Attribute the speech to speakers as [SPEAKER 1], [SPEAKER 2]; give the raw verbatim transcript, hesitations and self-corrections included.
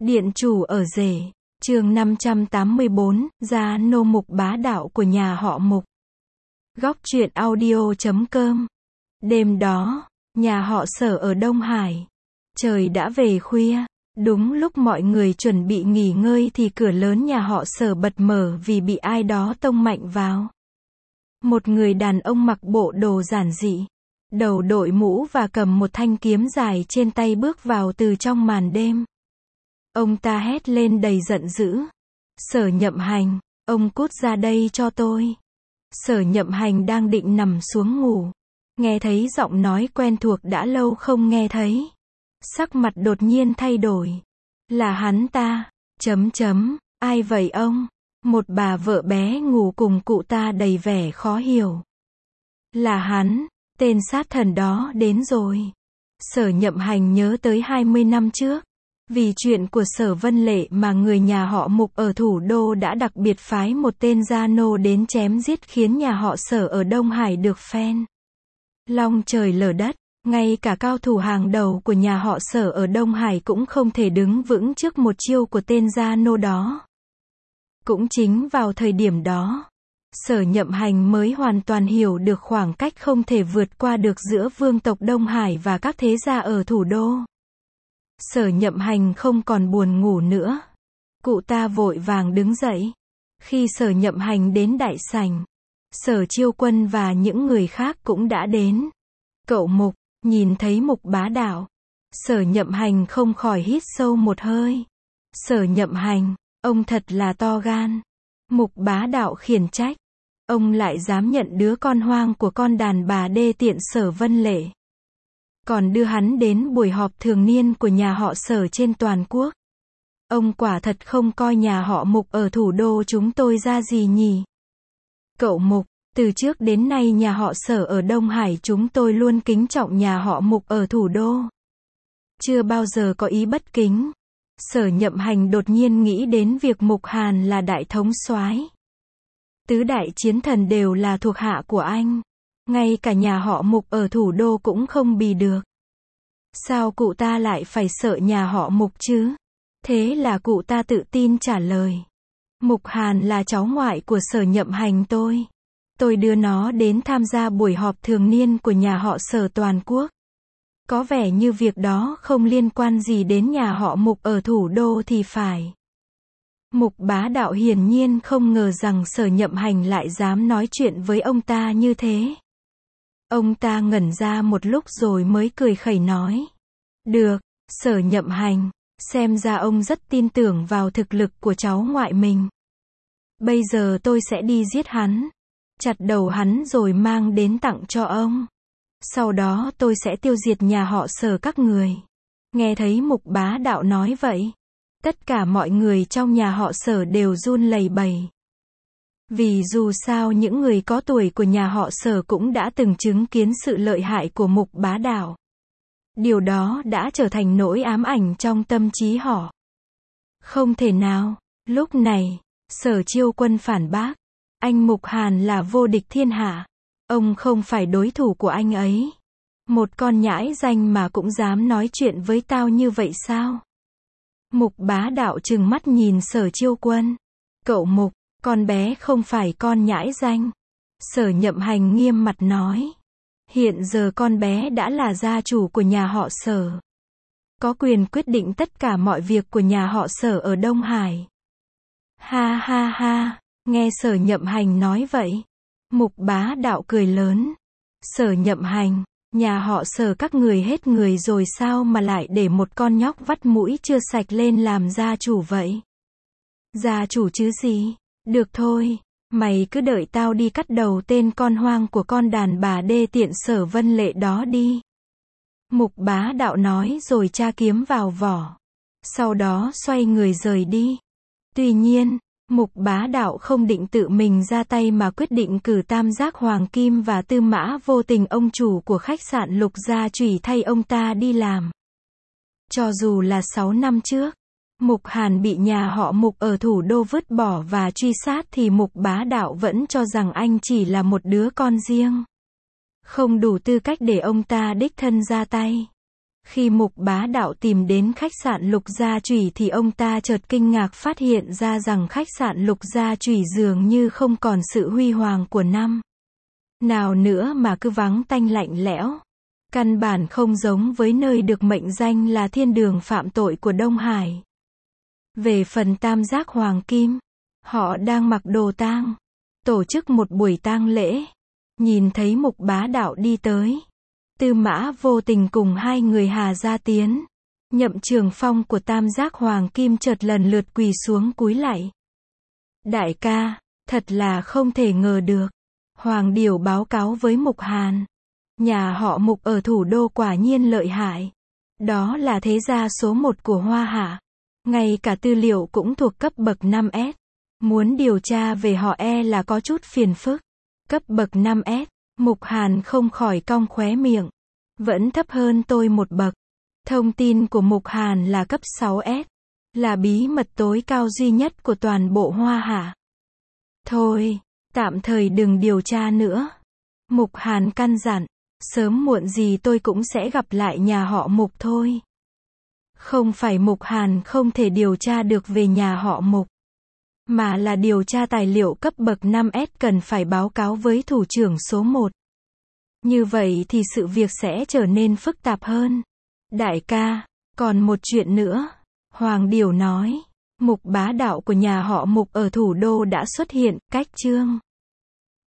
[SPEAKER 1] Điện chủ ở rể, chương năm trăm tám mươi bốn, gia nô Mục bá đạo của nhà họ Mục. Góc truyện audio chấm com. Đêm đó, nhà họ Sở ở Đông Hải. Trời đã về khuya, đúng lúc mọi người chuẩn bị nghỉ ngơi thì cửa lớn nhà họ Sở bật mở vì bị ai đó tông mạnh vào. Một người đàn ông mặc bộ đồ giản dị, đầu đội mũ và cầm một thanh kiếm dài trên tay bước vào từ trong màn đêm. Ông ta hét lên đầy giận dữ. Sở Nhậm Hành, ông cút ra đây cho tôi. Sở Nhậm Hành đang định nằm xuống ngủ. Nghe thấy giọng nói quen thuộc đã lâu không nghe thấy. Sắc mặt đột nhiên thay đổi. Là hắn ta. Chấm chấm, ai vậy ông? Một bà vợ bé ngủ cùng cụ ta đầy vẻ khó hiểu. Là hắn, tên sát thần đó đến rồi. Sở Nhậm Hành nhớ tới hai mươi năm trước. Vì chuyện của Sở Vân Lệ mà người nhà họ Mục ở thủ đô đã đặc biệt phái một tên gia nô đến chém giết khiến nhà họ Sở ở Đông Hải được phen long trời lở đất, ngay cả cao thủ hàng đầu của nhà họ Sở ở Đông Hải cũng không thể đứng vững trước một chiêu của tên gia nô đó. Cũng chính vào thời điểm đó, Sở Nhậm Hành mới hoàn toàn hiểu được khoảng cách không thể vượt qua được giữa vương tộc Đông Hải và các thế gia ở thủ đô. Sở Nhậm Hành không còn buồn ngủ nữa. Cụ ta vội vàng đứng dậy. Khi Sở Nhậm Hành đến đại sảnh, Sở Chiêu Quân và những người khác cũng đã đến. Cậu Mục, nhìn thấy Mục bá đạo, Sở Nhậm Hành không khỏi hít sâu một hơi. Sở Nhậm Hành, ông thật là to gan. Mục bá đạo khiển trách. Ông lại dám nhận đứa con hoang của con đàn bà đê tiện Sở Vân Lệ. Còn đưa hắn đến buổi họp thường niên của nhà họ Sở trên toàn quốc. Ông quả thật không coi nhà họ Mục ở thủ đô chúng tôi ra gì nhỉ? Cậu Mục, từ trước đến nay nhà họ Sở ở Đông Hải chúng tôi luôn kính trọng nhà họ Mục ở thủ đô. Chưa bao giờ có ý bất kính. Sở Nhậm Hành đột nhiên nghĩ đến việc Mục Hàn là đại thống soái. Tứ đại chiến thần đều là thuộc hạ của anh. Ngay cả nhà họ Mục ở thủ đô cũng không bì được. Sao cụ ta lại phải sợ nhà họ Mục chứ? Thế là cụ ta tự tin trả lời. Mục Hàn là cháu ngoại của Sở Nhậm Hành tôi. Tôi đưa nó đến tham gia buổi họp thường niên của nhà họ Sở toàn quốc. Có vẻ như việc đó không liên quan gì đến nhà họ Mục ở thủ đô thì phải. Mục bá đạo hiển nhiên không ngờ rằng Sở Nhậm Hành lại dám nói chuyện với ông ta như thế. Ông ta ngẩn ra một lúc rồi mới cười khẩy nói. Được, Sở Nhậm Hành, xem ra ông rất tin tưởng vào thực lực của cháu ngoại mình. Bây giờ tôi sẽ đi giết hắn, chặt đầu hắn rồi mang đến tặng cho ông. Sau đó tôi sẽ tiêu diệt nhà họ Sở các người. Nghe thấy Mục bá đạo nói vậy, tất cả mọi người trong nhà họ Sở đều run lẩy bẩy. Vì dù sao những người có tuổi của nhà họ Sở cũng đã từng chứng kiến sự lợi hại của Mục bá đạo. Điều đó đã trở thành nỗi ám ảnh trong tâm trí họ. Không thể nào. Lúc này, Sở Chiêu Quân phản bác. Anh Mục Hàn là vô địch thiên hạ. Ông không phải đối thủ của anh ấy. Một con nhãi danh mà cũng dám nói chuyện với tao như vậy sao? Mục bá đạo trừng mắt nhìn Sở Chiêu Quân. Cậu Mục, con bé không phải con nhãi danh. Sở Nhậm Hành nghiêm mặt nói. Hiện giờ con bé đã là gia chủ của nhà họ Sở. Có quyền quyết định tất cả mọi việc của nhà họ Sở ở Đông Hải. Ha ha ha, nghe Sở Nhậm Hành nói vậy. Mục bá đạo cười lớn. Sở Nhậm Hành, nhà họ Sở các người hết người rồi sao mà lại để một con nhóc vắt mũi chưa sạch lên làm gia chủ vậy? Gia chủ chứ gì? Được thôi, mày cứ đợi tao đi cắt đầu tên con hoang của con đàn bà đê tiện Sở Vân Lệ đó đi. Mục bá đạo nói rồi tra kiếm vào vỏ. Sau đó xoay người rời đi. Tuy nhiên, Mục bá đạo không định tự mình ra tay mà quyết định cử Tam Giác Hoàng Kim và Tư Mã Vô Tình ông chủ của khách sạn Lục Gia Chủy thay ông ta đi làm. Cho dù là sáu năm trước, Mục Hàn bị nhà họ Mục ở thủ đô vứt bỏ và truy sát thì Mục bá đạo vẫn cho rằng anh chỉ là một đứa con riêng. Không đủ tư cách để ông ta đích thân ra tay. Khi Mục Bá Đạo tìm đến khách sạn Lục Gia Chủy thì ông ta chợt kinh ngạc phát hiện ra rằng khách sạn Lục Gia Chủy dường như không còn sự huy hoàng của năm nào nữa mà cứ vắng tanh lạnh lẽo. Căn bản không giống với nơi được mệnh danh là thiên đường phạm tội của Đông Hải. Về phần Tam Giác Hoàng Kim, họ đang mặc đồ tang, tổ chức một buổi tang lễ. Nhìn thấy Mục Bá Đạo đi tới, Tư Mã Vô Tình cùng hai người Hà gia tiến. Nhậm Trường Phong của Tam Giác Hoàng Kim chợt lần lượt quỳ xuống cúi lạy. Đại ca, thật là không thể ngờ được. Hoàng Điều báo cáo với Mục Hàn. Nhà họ Mục ở thủ đô quả nhiên lợi hại. Đó là thế gia số một của Hoa Hạ. Ngay cả tư liệu cũng thuộc cấp bậc năm S. Muốn điều tra về họ e là có chút phiền phức. Cấp bậc năm S, Mục Hàn không khỏi cong khóe miệng. Vẫn thấp hơn tôi một bậc. Thông tin của Mục Hàn là cấp sáu S. Là bí mật tối cao duy nhất của toàn bộ Hoa Hạ. Thôi, tạm thời đừng điều tra nữa. Mục Hàn căn dặn. Sớm muộn gì tôi cũng sẽ gặp lại nhà họ Mục thôi. Không phải Mục Hàn không thể điều tra được về nhà họ Mục, mà là điều tra tài liệu cấp bậc năm S cần phải báo cáo với thủ trưởng số một. Như vậy thì sự việc sẽ trở nên phức tạp hơn. Đại ca, còn một chuyện nữa. Hoàng Điều nói, Mục Bá Đạo của nhà họ Mục ở thủ đô đã xuất hiện, cách chương